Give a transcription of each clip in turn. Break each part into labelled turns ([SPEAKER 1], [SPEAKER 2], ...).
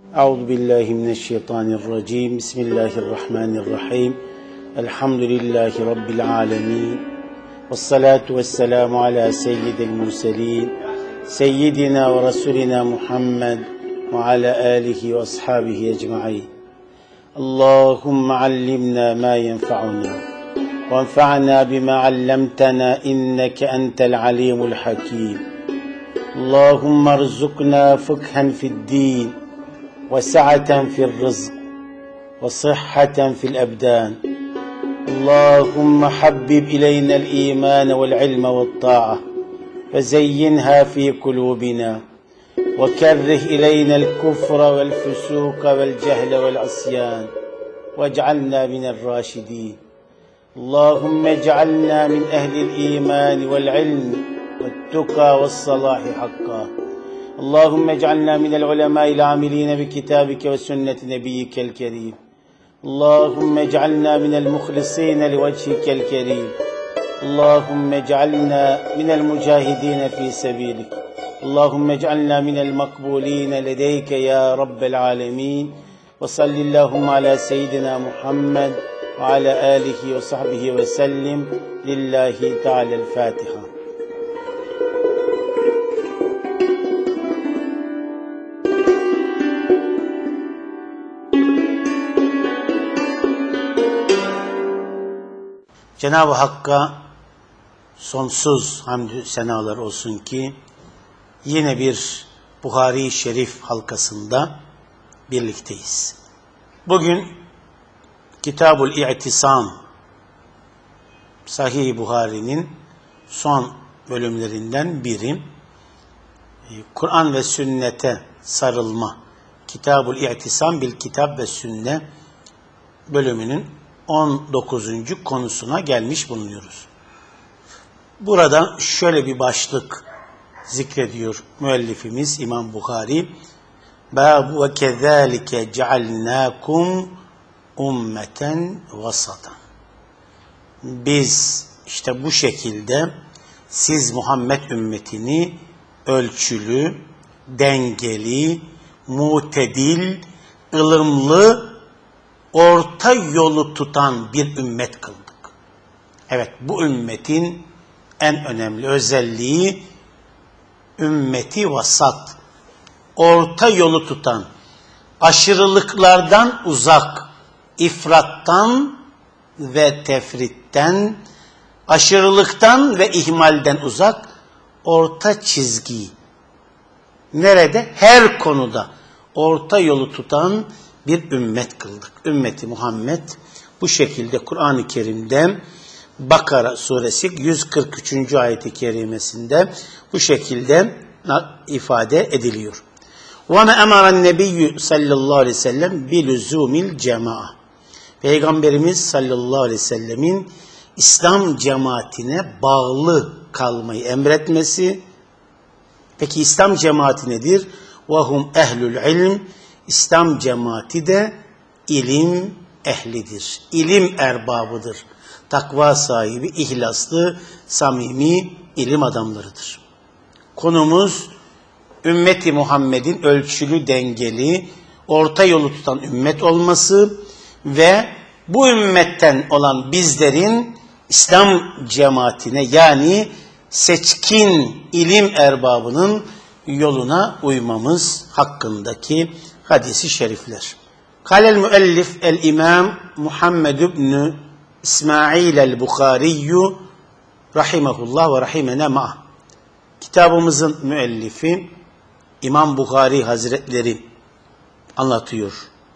[SPEAKER 1] Euzubillahimineşşeytanirracim. Bismillahirrahmanirrahim. Elhamdülillahi Rabbil alemin. Vessalatu vesselamu ala seyyidil murselin. Seyyidina ve Resulina Muhammed ve ala alihi ve ashabihi ecma'in. Allahümme allimna ma yenfa'una. Ve enfa'na bima allamtana inneke entel alimul hakim. Allahümme erzukna fıkhen fid-din. وسعة في الرزق وصحة في الأبدان اللهم حبب إلينا الإيمان والعلم والطاعة وزينها في قلوبنا وكره إلينا الكفر والفسوق والجهل والعصيان واجعلنا من الراشدين اللهم اجعلنا من أهل الإيمان والعلم والتقى والصلاح حقا اللهم اجعلنا من العلماء العاملين بكتابك وسنة نبيك الكريم اللهم اجعلنا من المخلصين لوجهك الكريم اللهم اجعلنا من المجاهدين في سبيلك اللهم اجعلنا من المقبولين لديك يا رب العالمين وصل اللهم على سيدنا محمد وعلى آله وصحبه وسلم لله تعالى الفاتحة. Cenab-ı Hakk'a sonsuz hamdü senalar olsun ki yine bir Buhari Şerif halkasında birlikteyiz. Bugün Kitab-ül İ'tisam Sahih Buhari'nin son bölümlerinden biri. Kur'an ve sünnete sarılma. Kitab-ül İ'tisam bil Kitab ve Sünne bölümünün 19. konusuna gelmiş bulunuyoruz. Burada şöyle bir başlık zikrediyor müellifimiz İmam Buhari. Bâbu ve kezâlike cealnâkum ummeten vasatan. Biz işte bu şekilde siz Muhammed ümmetini ölçülü, dengeli, mutedil, ılımlı, orta yolu tutan bir ümmet kıldık. Evet, bu ümmetin en önemli özelliği ümmeti vasat. Orta yolu tutan, aşırılıklardan uzak, ifrattan ve tefritten, aşırılıktan ve ihmalden uzak, orta çizgi. Nerede? Her konuda orta yolu tutan bir ümmet kıldık. Ümmeti Muhammed bu şekilde Kur'an-ı Kerim'de Bakara suresi 143. ayet-i kerimesinde bu şekilde ifade ediliyor. وَمَا اَمَرَ النَّبِيُّ sallallahu aleyhi ve sellem بِلُزُومِ الْجَمَاعَ. Peygamberimiz sallallahu aleyhi ve sellemin İslam cemaatine bağlı kalmayı emretmesi. Peki İslam cemaati nedir? وَهُمْ اَهْلُ الْعِلْمِ. İslam cemaati de ilim ehlidir. İlim erbabıdır. Takva sahibi, ihlaslı, samimi ilim adamlarıdır. Konumuz ümmeti Muhammed'in ölçülü, dengeli, orta yolu tutan ümmet olması ve bu ümmetten olan bizlerin İslam cemaatine yani seçkin ilim erbabının yoluna uymamız hakkındaki hadis-i şerifler. Kâlel müellif el-imam Muhammed ibn İsmail el-Bukhariyyü rahimahullah ve rahimene ma'ah. Kitabımızın müellifi İmam Bukhari Hazretleri anlatıyor.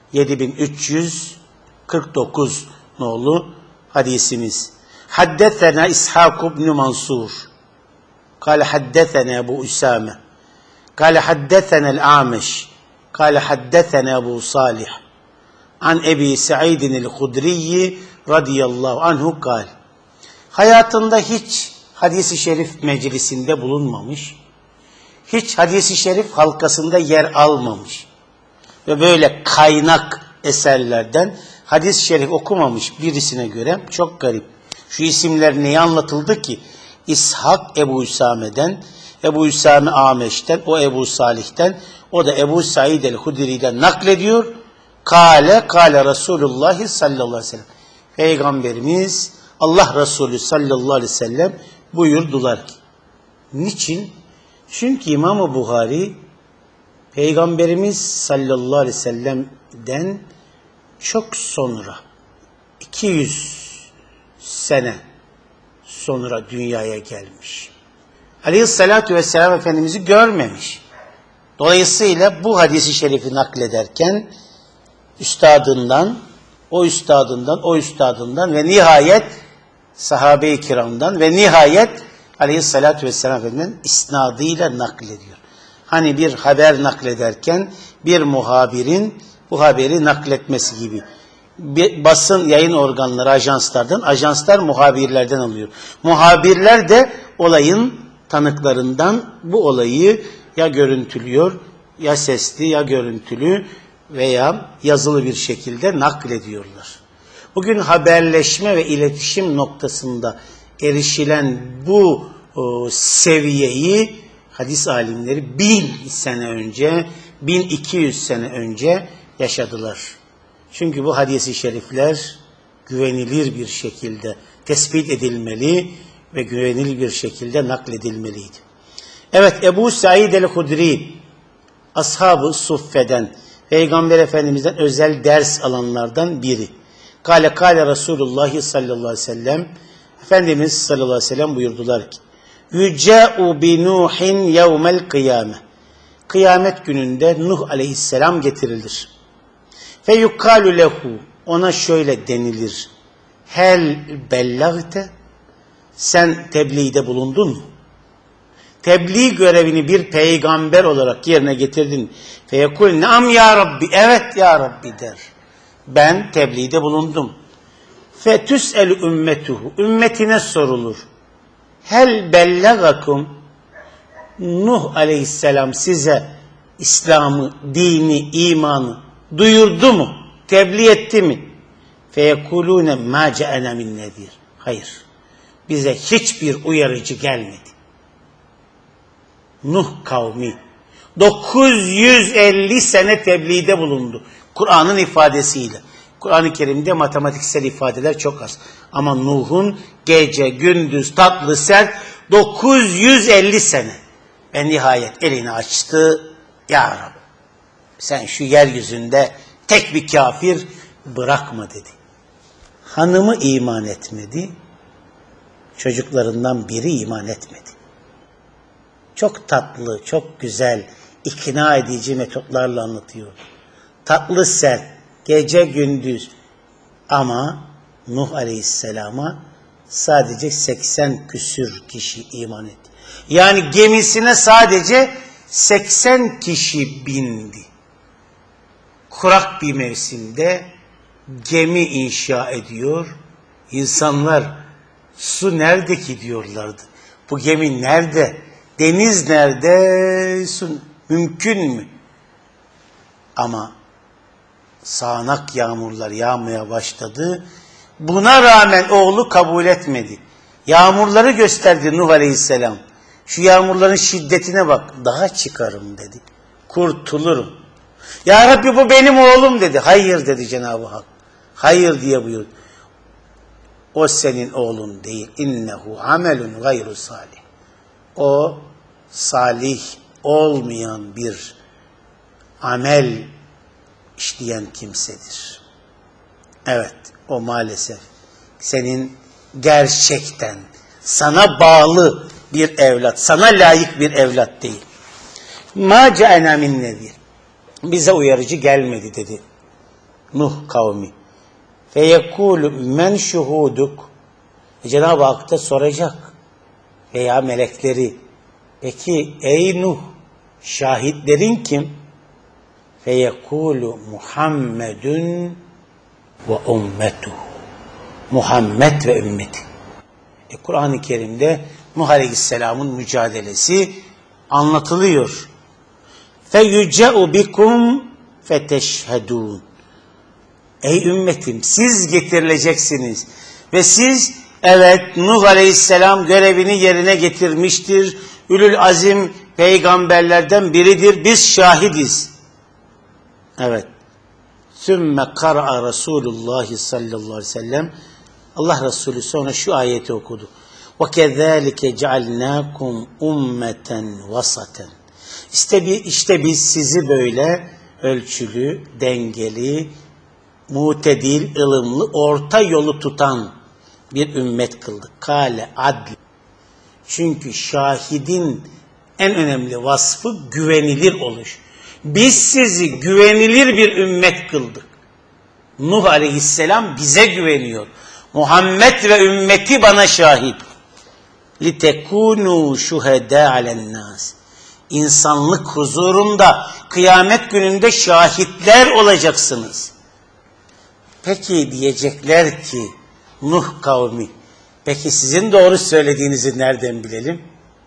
[SPEAKER 1] 7349 nolu hadisimiz. Haddethena İshak ibn Mansur. Kâle haddethena Ebu Üsame. Kâle haddethena el-Âmeş. قال حدثنا أبو صالح عن أبي سعيد الخدري رضي الله عنه قال. Hayatında hiç hadis-i şerif meclisinde bulunmamış, hiç hadis-i şerif halkasında yer almamış ve böyle kaynak eserlerden hadis-i şerif okumamış birisine göre çok garip. Şu isimler neye anlatıldı ki? İshak Ebu Üsame'den, Ebu Üsame Ameş'ten, o Ebu Salih'ten, O da Ebu Said el-Hudri'den naklediyor. Kâle Resulullah sallallahu aleyhi ve sellem. Peygamberimiz Allah Resulü sallallahu aleyhi ve sellem buyurdular ki. Niçin? Çünkü İmam-ı Buhari Peygamberimiz sallallahu aleyhi ve sellem'den çok sonra 200 sene sonra dünyaya gelmiş. Aleyhissalatu vesselam Efendimiz'i görmemiş. Dolayısıyla bu hadisi şerifi naklederken üstadından, o üstadından ve nihayet sahabe-i kiramdan ve nihayet Aleyhissalatu vesselam Efendimiz'in isnadıyla naklediyor. Hani bir haber naklederken bir muhabirin bu haberi nakletmesi gibi. Basın yayın organları ajanslardan, ajanslar muhabirlerden alıyor. Muhabirler de olayın tanıklarından bu olayı ya görüntülüyor, ya sesli, ya görüntülü veya yazılı bir şekilde naklediyorlar. Bugün haberleşme ve iletişim noktasında erişilen bu seviyeyi hadis alimleri 1000 sene önce, 1200 sene önce yaşadılar. Çünkü bu hadis-i şerifler güvenilir bir şekilde tespit edilmeli ve güvenilir bir şekilde nakledilmeliydi. Evet, Ebu Said el-Hudri, Ashab-ı Suffe'den, Peygamber Efendimiz'den özel ders alanlardan biri. Kâle Resulullah sallallahu aleyhi ve sellem, Efendimiz sallallahu aleyhi ve sellem buyurdular ki, Yüce'u bi Nuhin yevmel kıyame. Kıyamet gününde Nuh aleyhisselam getirilir. Fe yukalu lehu, ona şöyle denilir. Hel bellagte, sen tebliğde bulundun mu? Tebliğ görevini bir peygamber olarak yerine getirdin. Fe yekul naam ya Rabbi, evet ya Rabbi der. Ben tebliğde bulundum. Fe tüs'el ümmetuhu, ümmetine sorulur. Hel bellagakum, Nuh aleyhisselam size İslam'ı, dini, imanı duyurdu mu? Tebliğ etti mi? Feyekulûne mâ ce'ene min nedir. Hayır. Bize hiçbir uyarıcı gelmedi. Nuh kavmi 950 sene tebliğde bulundu. Kur'an'ın ifadesiyle. Kur'an-ı Kerim'de matematiksel ifadeler çok az. Ama Nuh'un gece, gündüz, tatlı, sert 950 sene. Ve nihayet elini açtı. Ya Rabbi, sen şu yeryüzünde tek bir kafir bırakma dedi. Hanımı iman etmedi. Çocuklarından biri iman etmedi. Çok tatlı, çok güzel, ikna edici metotlarla anlatıyor. Tatlı sert, gece gündüz. Ama Nuh aleyhisselama sadece 80 küsür kişi iman etti. Yani gemisine sadece 80 kişi bindi. Kurak bir mevsimde gemi inşa ediyor. İnsanlar su nerede ki diyorlardı. Bu gemi nerede? Deniz nerede? Su mümkün mü? Ama sağanak yağmurlar yağmaya başladı. Buna rağmen oğlu kabul etmedi. Yağmurları gösterdi Nuh aleyhisselam. Şu yağmurların şiddetine bak. Daha çıkarım dedi. Kurtulurum. Ya Rabbi bu benim oğlum dedi. Hayır dedi Cenab-ı Hak. Hayır diye buyurdu. O senin oğlun değil. İnnehu amelun gayru salih. O salih olmayan bir amel işleyen kimsedir. Evet, o maalesef senin gerçekten sana bağlı bir evlat, sana layık bir evlat değil. Ma ce'ena min nedir. Bize uyarıcı gelmedi dedi Nuh kavmi. Fe yekulu men şuhuduk. Cenab-ı Hak da soracak veya melekleri. Peki ey Nuh, şahitlerin kim? Fe yekulu Muhammedun ve ümmetuhu. Muhammed ve ümmeti. Kur'an-ı Kerim'de Nuh Aleyhisselam'ın mücadelesi anlatılıyor. فَيُجَعُ بِكُمْ فَتَشْهَدُونَ. Ey ümmetim, siz getirileceksiniz. Ve siz, evet Nuh Aleyhisselam görevini yerine getirmiştir. Ülül azim peygamberlerden biridir. Biz şahidiz. Evet. Sümme kara'a Resulullah sallallahu aleyhi ve sellem. Allah Resulü sonra şu ayeti okudu. وَكَذَٰلِكَ جَعَلْنَاكُمْ اُمَّةً وَسَطًا. İşte biz sizi böyle ölçülü, dengeli, mutedil, ılımlı, orta yolu tutan bir ümmet kıldık. Kâle adl. Çünkü şahidin en önemli vasfı güvenilir oluş. Biz sizi güvenilir bir ümmet kıldık. Nuh aleyhisselam bize güveniyor. Muhammed ve ümmeti bana şahit. لِتَكُونُوا شُهَدَا عَلَى النَّاسِ. İnsanlık huzurunda, kıyamet gününde şahitler olacaksınız. Peki diyecekler ki, Nuh kavmi, peki sizin doğru söylediğinizi nereden bilelim?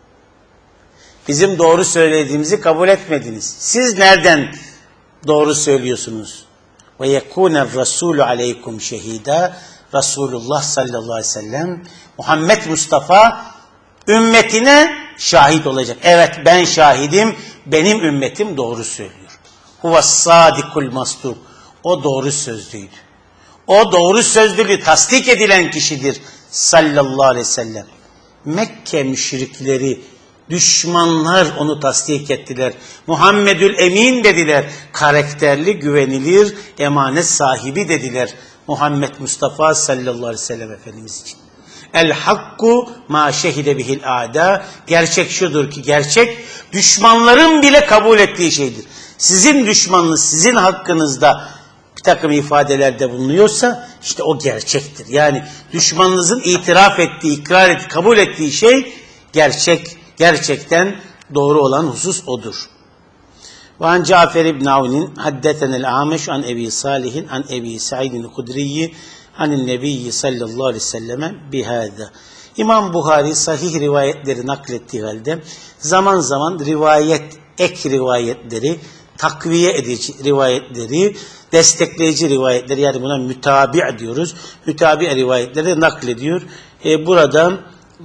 [SPEAKER 1] Bizim doğru söylediğimizi kabul etmediniz. Siz nereden doğru söylüyorsunuz? وَيَكُونَ الرَّسُولُ عَلَيْكُمْ شَهِيدًا. Resulullah sallallahu aleyhi ve sellem, Muhammed Mustafa ümmetine şahit olacak. Evet, ben şahidim, benim ümmetim doğru söylüyor. Huves-sadikul masduk. O doğru sözlüydü. O doğru sözlülüğü tasdik edilen kişidir sallallahu aleyhi ve sellem. Mekke müşrikleri, düşmanlar onu tasdik ettiler. Muhammedül Emin dediler. Karakterli, güvenilir, emanet sahibi dediler. Muhammed Mustafa sallallahu aleyhi ve sellem Efendimiz için. El hakku ma şehide bihil a'da. Gerçek şudur ki gerçek düşmanların bile kabul ettiği şeydir. Sizin düşmanınız sizin hakkınızda bir takım ifadelerde bulunuyorsa işte o gerçektir. Yani düşmanınızın itiraf ettiği, ikrar ettiği, kabul ettiği şey gerçekten doğru olan husus odur. Ve an Cafer ibn Avn'in haddetenel Ameş an Ebi Salih'in an Ebi Sa'idin Hudri'yi anin Nebiyyi sallallahu aleyhi ve selleme bihâda. İmam Buhari sahih rivayetleri naklettiği halde zaman zaman ek rivayetleri, takviye edici rivayetleri, destekleyici rivayetleri, yani buna mütabi' diyoruz. Mütabi' rivayetleri naklediyor. Burada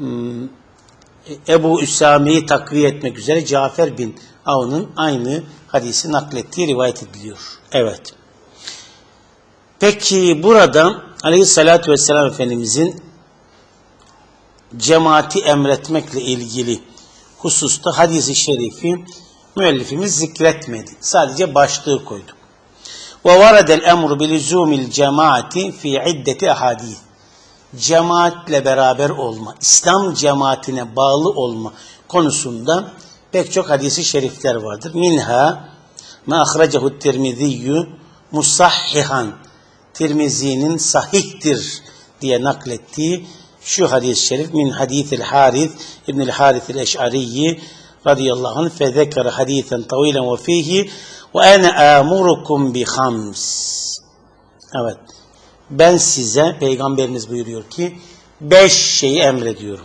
[SPEAKER 1] Ebu Üsame'yi takviye etmek üzere Cafer bin Avn'ın aynı hadisi naklettiği rivayet ediliyor. Evet. Peki burada Aleyhisselatü Vesselam Efendimizin cemaati emretmekle ilgili hususta hadis-i şerifi müellifimiz zikretmedi. Sadece başlığı koydu. وَوَرَدَ الْاَمْرُ بِلُزُومِ الْجَمَاعَةِ فِي عِدَّةِ اَحَادِيث. Cemaatle beraber olma, İslam cemaatine bağlı olma konusunda pek çok hadis-i şerifler vardır. Minha ma ahracehu Tirmiziyyü musahhihan. Tirmizi'nin sahihtir diye naklettiği şu hadis-i şerif min hadithil Harith İbnül Harith el-Eş'ariyyi radıyallahu anh fezekere hadithen tavilen ve fihi ve ene amurukum bi hams. Evet. Ben size, Peygamberimiz buyuruyor ki 5 şeyi emrediyorum.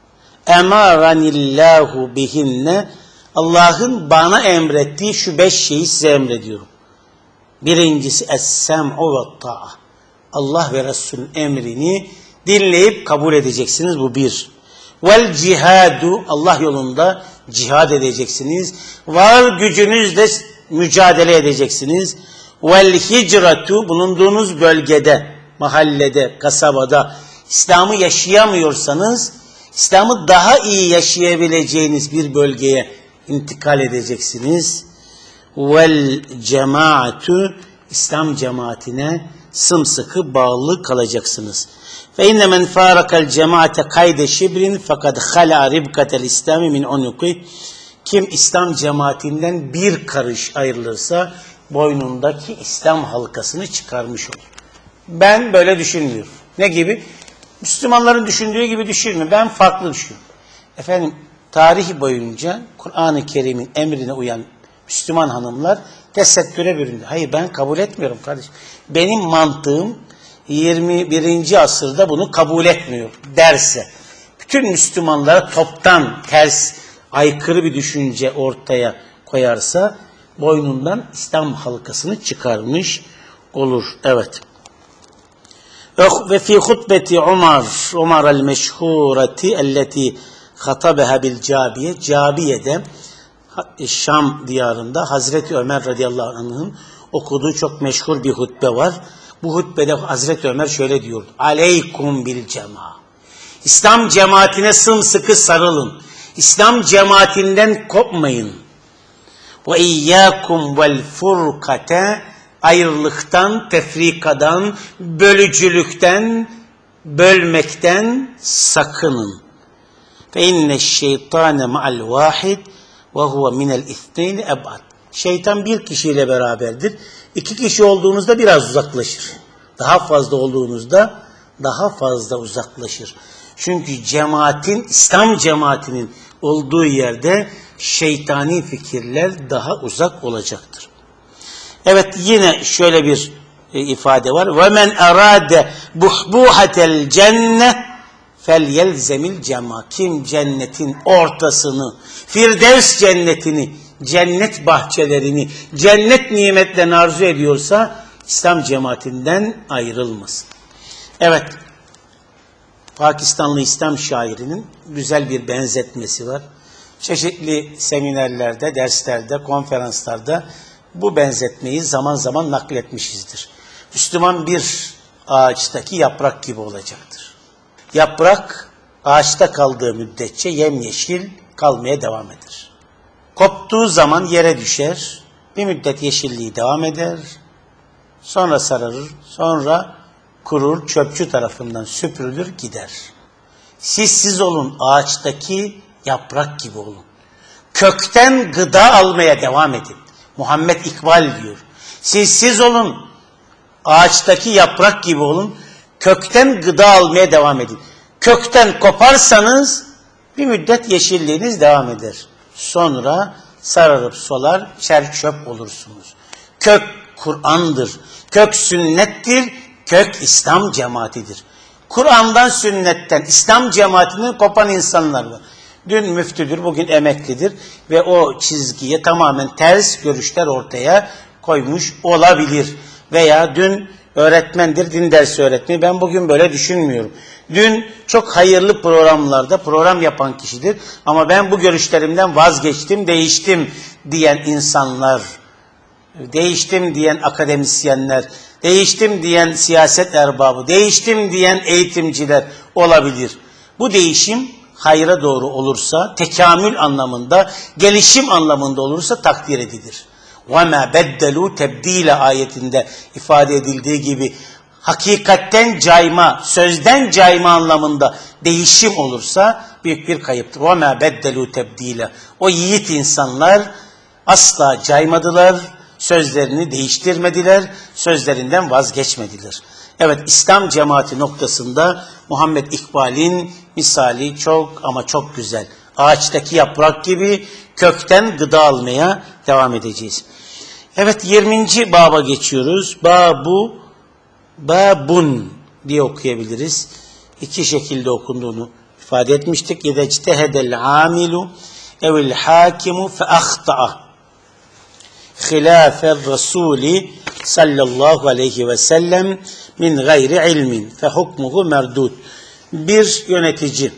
[SPEAKER 1] Emaranillahu bihinne. Allah'ın bana emrettiği şu 5 şeyi size emrediyorum. Birincisi es-sem'u ve ta'a. Allah ve Resul'ün emrini dinleyip kabul edeceksiniz. Bu bir. Vel cihadu. Allah yolunda cihad edeceksiniz. Var gücünüzle mücadele edeceksiniz. Vel hicratu. Bulunduğunuz bölgede, mahallede, kasabada İslam'ı yaşayamıyorsanız İslam'ı daha iyi yaşayabileceğiniz bir bölgeye intikal edeceksiniz. Vel cemaatu. İslam cemaatine sımsıkı bağlı kalacaksınız. Fe inne men farakal cemaate kayde şibrin fakat hala ribkatel İslami min unuki. Kim İslam cemaatinden bir karış ayrılırsa boynundaki İslam halkasını çıkarmış olur. Ben böyle düşünmüyorum. Ne gibi? Müslümanların düşündüğü gibi düşünmüyorum. Ben farklı düşünüyorum. Efendim, tarih boyunca Kur'an-ı Kerim'in emrine uyan Müslüman hanımlar tesettüre büründü. Hayır, ben kabul etmiyorum kardeşim. Benim mantığım 21. asırda bunu kabul etmiyor derse, bütün Müslümanlara toptan ters, aykırı bir düşünce ortaya koyarsa boynundan İslam halkasını çıkarmış olur. Evet. Ve fi hutbeti Umar el-meşhureti elleti hatabeha bil Cabiye. Cabiye'de Şam diyarında Hazreti Ömer radıyallahu anh'ın okuduğu çok meşhur bir hutbe var. Bu hutbede Hazreti Ömer şöyle diyordu. Aleykum bil cema. İslam cemaatine sımsıkı sarılın. İslam cemaatinden kopmayın. Ve iyyakum vel furkate, ayrılıktan, tefrikadan, bölücülükten, bölmekten sakının. Fe inne'ş-şeytane ma'al vahid ve huve minel ithneyni eb'ad. Şeytan bir kişiyle beraberdir. İki kişi olduğunuzda biraz uzaklaşır. Daha fazla olduğunuzda daha fazla uzaklaşır. Çünkü cemaatin, İslam cemaatinin olduğu yerde şeytani fikirler daha uzak olacaktır. Evet, yine şöyle bir ifade var. وَمَنْ اَرَادَ بُحْبُوحَةَ الْجَنَّةِ فَلْيَلْزَمِ الْجَمَا. Kim cennetin ortasını, Firdevs cennetini, cennet bahçelerini, cennet nimetlerini arzu ediyorsa İslam cemaatinden ayrılmasın. Evet, Pakistanlı İslam şairinin güzel bir benzetmesi var. Çeşitli seminerlerde, derslerde, konferanslarda bu benzetmeyi zaman zaman nakletmişizdir. Müslüman bir ağaçtaki yaprak gibi olacaktır. Yaprak ağaçta kaldığı müddetçe yemyeşil kalmaya devam eder. Koptuğu zaman yere düşer, bir müddet yeşilliği devam eder, sonra sararır, sonra kurur, çöpçü tarafından süpürülür gider. Siz olun, ağaçtaki yaprak gibi olun. Kökten gıda almaya devam edin. Muhammed İkbal diyor. Siz olun, ağaçtaki yaprak gibi olun. Kökten gıda almaya devam edin. Kökten koparsanız bir müddet yeşilliğiniz devam eder. Sonra sararıp solar, çer çöp olursunuz. Kök Kur'an'dır. Kök sünnettir. Kök İslam cemaatidir. Kur'an'dan, sünnetten, İslam cemaatinden kopan insanlar var. Dün müftüdür, bugün emeklidir ve o çizgiye tamamen ters görüşler ortaya koymuş olabilir. Veya dün öğretmendir, din dersi öğretmeni. Ben bugün böyle düşünmüyorum. Dün çok hayırlı programlarda program yapan kişidir ama ben bu görüşlerimden vazgeçtim, değiştim diyen insanlar, değiştim diyen akademisyenler, değiştim diyen siyaset erbabı, değiştim diyen eğitimciler olabilir. Bu değişim hayra doğru olursa, tekamül anlamında, gelişim anlamında olursa takdir edilir. وَمَا بَدَّلُوا تَبْد۪يلَ ayetinde ifade edildiği gibi hakikatten cayma, sözden cayma anlamında değişim olursa büyük bir kayıptır. وَمَا بَدَّلُوا تَبْد۪يلَ. O yiğit insanlar asla caymadılar, sözlerini değiştirmediler, sözlerinden vazgeçmediler. Evet, İslam cemaati noktasında Muhammed İkbal'in misali çok ama çok güzel. Ağaçtaki yaprak gibi kökten gıda almaya devam edeceğiz. Evet, 20. baba geçiyoruz. Babun diye okuyabiliriz. İki şekilde okunduğunu ifade etmiştik. İzectehedel amilu evil hakimu fe ahta'a hilâfer rasûli sallallahu aleyhi ve sellem min gayri ilmin fe hukmuhu merdud. Bir yönetici,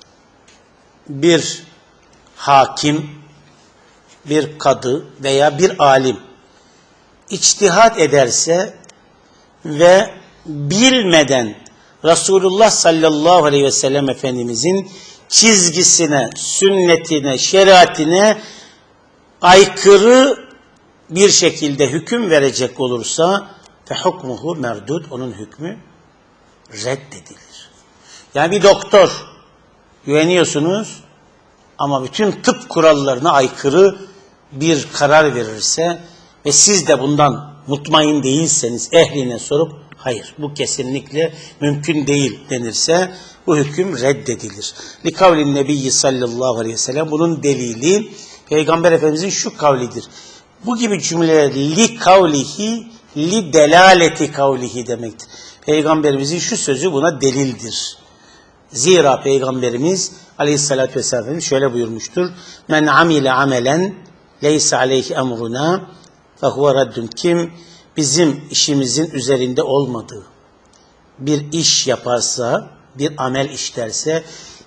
[SPEAKER 1] bir hakim, bir kadı veya bir alim içtihat ederse ve bilmeden Resulullah sallallahu aleyhi ve sellem Efendimizin çizgisine, sünnetine, şeriatine aykırı bir şekilde hüküm verecek olursa fehukmuhu merdud, onun hükmü reddedilir. Yani bir doktor güveniyorsunuz ama bütün tıp kurallarına aykırı bir karar verirse ve siz de bundan mutmain değilseniz ehline sorup hayır bu kesinlikle mümkün değil denirse bu hüküm reddedilir. Likavlin Nebiyyi sallallahu aleyhi ve sellem, bunun delili Peygamber Efendimizin şu kavlidir. Bu gibi cümleler li kavlihi li delaleti kavlihi demektir. Peygamberimizin şu sözü buna delildir. Zira Peygamberimiz aleyhissalatü vesselam şöyle buyurmuştur. Men amile amelen leysa aleyhi emruna fehuve raddun. Kim bizim işimizin üzerinde olmadığı bir iş yaparsa, bir amel işlerse,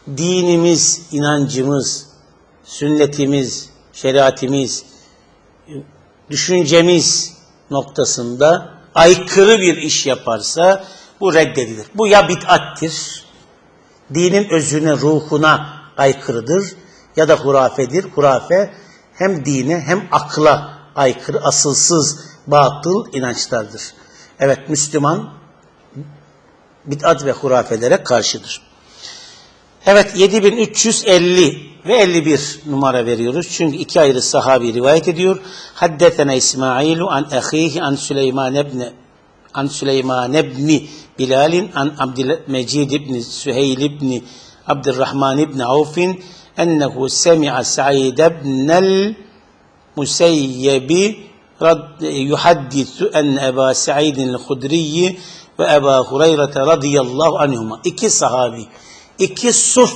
[SPEAKER 1] dinimiz, inancımız, sünnetimiz, şeriatimiz, düşüncemiz noktasında aykırı bir iş yaparsa bu reddedilir. Bu ya bid'attir, dinin özüne, ruhuna aykırıdır ya da hurafedir. Hurafe hem dine hem akla aykırı, asılsız, batıl inançlardır. Evet, Müslüman bid'at ve hurafelere karşıdır. Evet, 7350 ve 51 numara veriyoruz. Çünkü iki ayrı sahabi rivayet ediyor. Haddetena İsmailu an ahihi an Süleyman ibn Bilal an Abdülmecid ibn Süheyl ibn Abdurrahman ibn Avf'in ennehu semi'a Sa'id ibn'el Museyyebi yuhaddisu en Eba Sa'id'in el-Hudriyi ve Eba Hureyre radıyallahu anhuma. İki sahabi, iki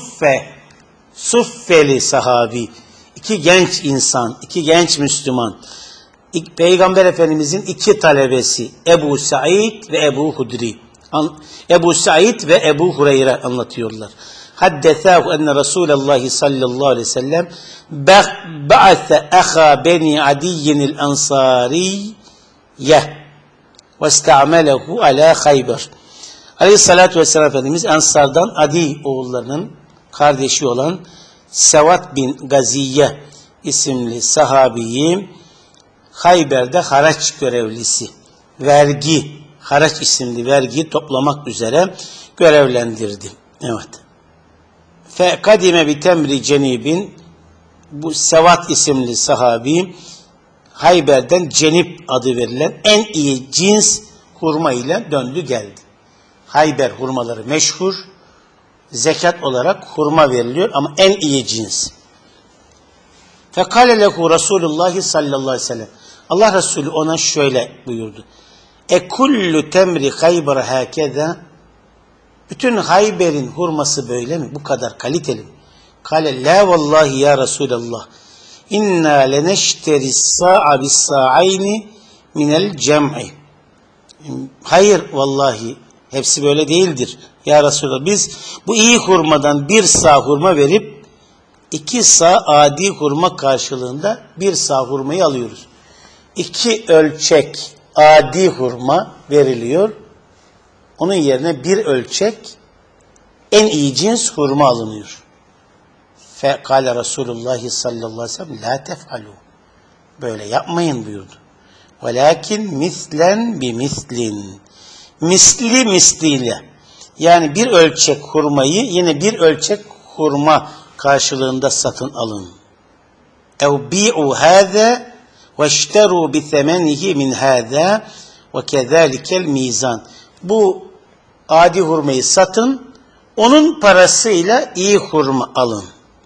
[SPEAKER 1] suffeli sahabi, iki genç insan, iki genç Müslüman, Peygamber Efendimizin iki talebesi Ebu Said ve Ebu Hudri. Ebu Said ve Ebu Hureyre anlatıyorlar. Haddethahu enne Resulullah sallallahu aleyhi ve sellem ba'athe aha beni Adiyyenil Ansariyye ve ista'melehu ala Khayber. Aleyhissalatü vesselam Efendimiz Ensardan Adi oğullarının kardeşi olan Sevat bin Gaziye isimli sahabiyi Hayber'de haraç görevlisi, haraç isimli vergi toplamak üzere görevlendirdi. Evet. Fe kadime bi temri cenibin, bu Sevat isimli sahabi Hayber'den cenip adı verilen en iyi cins hurma ile döndü geldi. Hayber hurmaları meşhur, zekat olarak hurma veriliyor ama en iyi cins. Fekale lehu Resulullah sallallahu aleyhi ve sellem. Allah Resulü ona şöyle buyurdu. Kullu temri Hayber hakeza. Bütün Hayber'in hurması böyle mi? Bu kadar kaliteli mi? Kale la vallahi ya Resulallah. İnna leneşteris sa'a bis sa'ayni minel cem'i. Hayır vallahi hepsi böyle değildir. Ya Resulallah, biz bu iyi hurmadan bir sağ hurma verip 2 sağ adi hurma karşılığında 1 sağ hurmayı alıyoruz. 2 ölçek adi hurma veriliyor. Onun yerine 1 ölçek en iyi cins hurma alınıyor. Fekale Resulullah sallallahu aleyhi ve sellem la tef'alu. Böyle yapmayın buyurdu. Velakin mislen bi mislin. Misli misliyle. Yani 1 ölçek hurmayı yine 1 ölçek hurma karşılığında satın alın. Ev bi'u hâzâ ve işterû bi semenihi min hâzâ ve kezâlikel mizan. Bu adi hurmayı satın, onun parasıyla iyi hurma alın.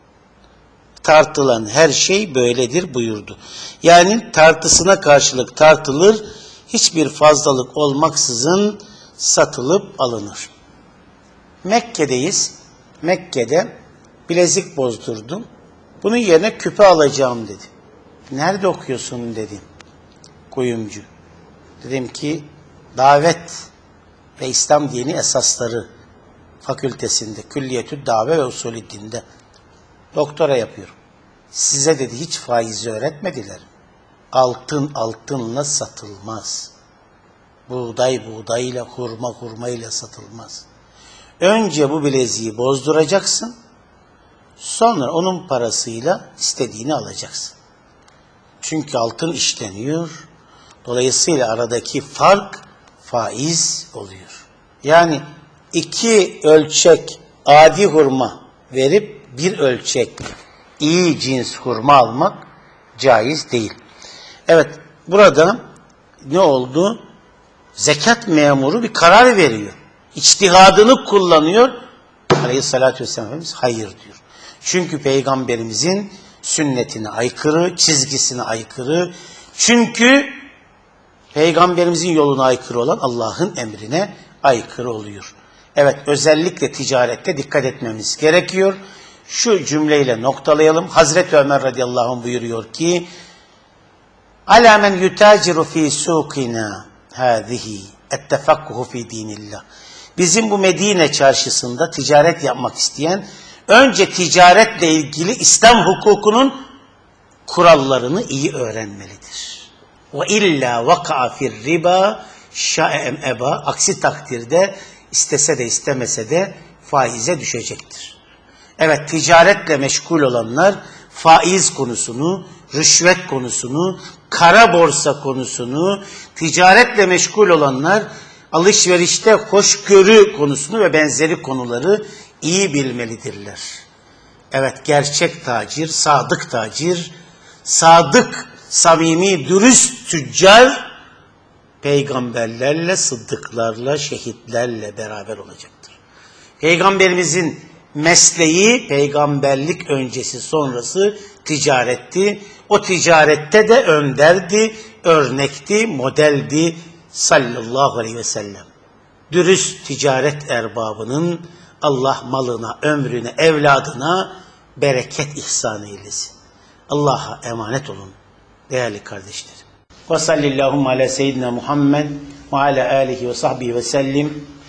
[SPEAKER 1] Tartılan her şey böyledir buyurdu. Yani tartısına karşılık tartılır, hiçbir fazlalık olmaksızın satılıp alınır. Mekke'deyiz. Mekke'de bilezik bozdurdum. Bunun yerine küpe alacağım dedi. Nerede okuyorsun dedim. Kuyumcu. Dedim ki davet ve İslam dini esasları fakültesinde, Külliyetü Dave ve Usulü Din'de doktora yapıyorum. Size dedi hiç faizi öğretmediler. Altın altınla satılmaz. Buğday buğdayla, hurma hurmayla satılmaz. Önce bu bileziği bozduracaksın. Sonra onun parasıyla istediğini alacaksın. Çünkü altın işleniyor. Dolayısıyla aradaki fark faiz oluyor. Yani 2 ölçek adi hurma verip 1 ölçek iyi cins hurma almak caiz değil. Evet, burada ne oldu? Zekat memuru bir karar veriyor. İçtihadını kullanıyor. Aleyhissalatü vesselam Efendimiz hayır diyor. Çünkü Peygamberimizin sünnetine aykırı, çizgisine aykırı. Çünkü Peygamberimizin yoluna aykırı olan Allah'ın emrine aykırı oluyor. Evet, özellikle ticarette dikkat etmemiz gerekiyor. Şu cümleyle noktalayalım. Hazreti Ömer radıyallahu anh buyuruyor ki alâ men yutâciru fî sûkina hâzihi ettefakkuhu fî dinillah. Bizim bu Medine çarşısında ticaret yapmak isteyen önce ticaretle ilgili İslam hukukunun kurallarını iyi öğrenmelidir. Ve illa vaka'a fir riba şa'em eba, aksi takdirde istese de istemese de faize düşecektir. Evet, ticaretle meşgul olanlar faiz konusunu, rüşvet konusunu, kara borsa konusunu, ticaretle meşgul olanlar alışverişte hoşgörü konusunu ve benzeri konuları iyi bilmelidirler. Evet, gerçek tacir, sadık, samimi, dürüst tüccar, peygamberlerle, sıddıklarla, şehitlerle beraber olacaktır. Peygamberimizin mesleği, peygamberlik öncesi sonrası ticaretti. O ticarette de önderdi, örnekti, modeldi sallallahu aleyhi ve sellem. Dürüst ticaret erbabının Allah malına, ömrüne, evladına bereket ihsan eylesin. Allah'a emanet olun değerli kardeşlerim. Ve sallallahu ala seyyidina Muhammed ve ala alihi ve sahbihi ve sellim.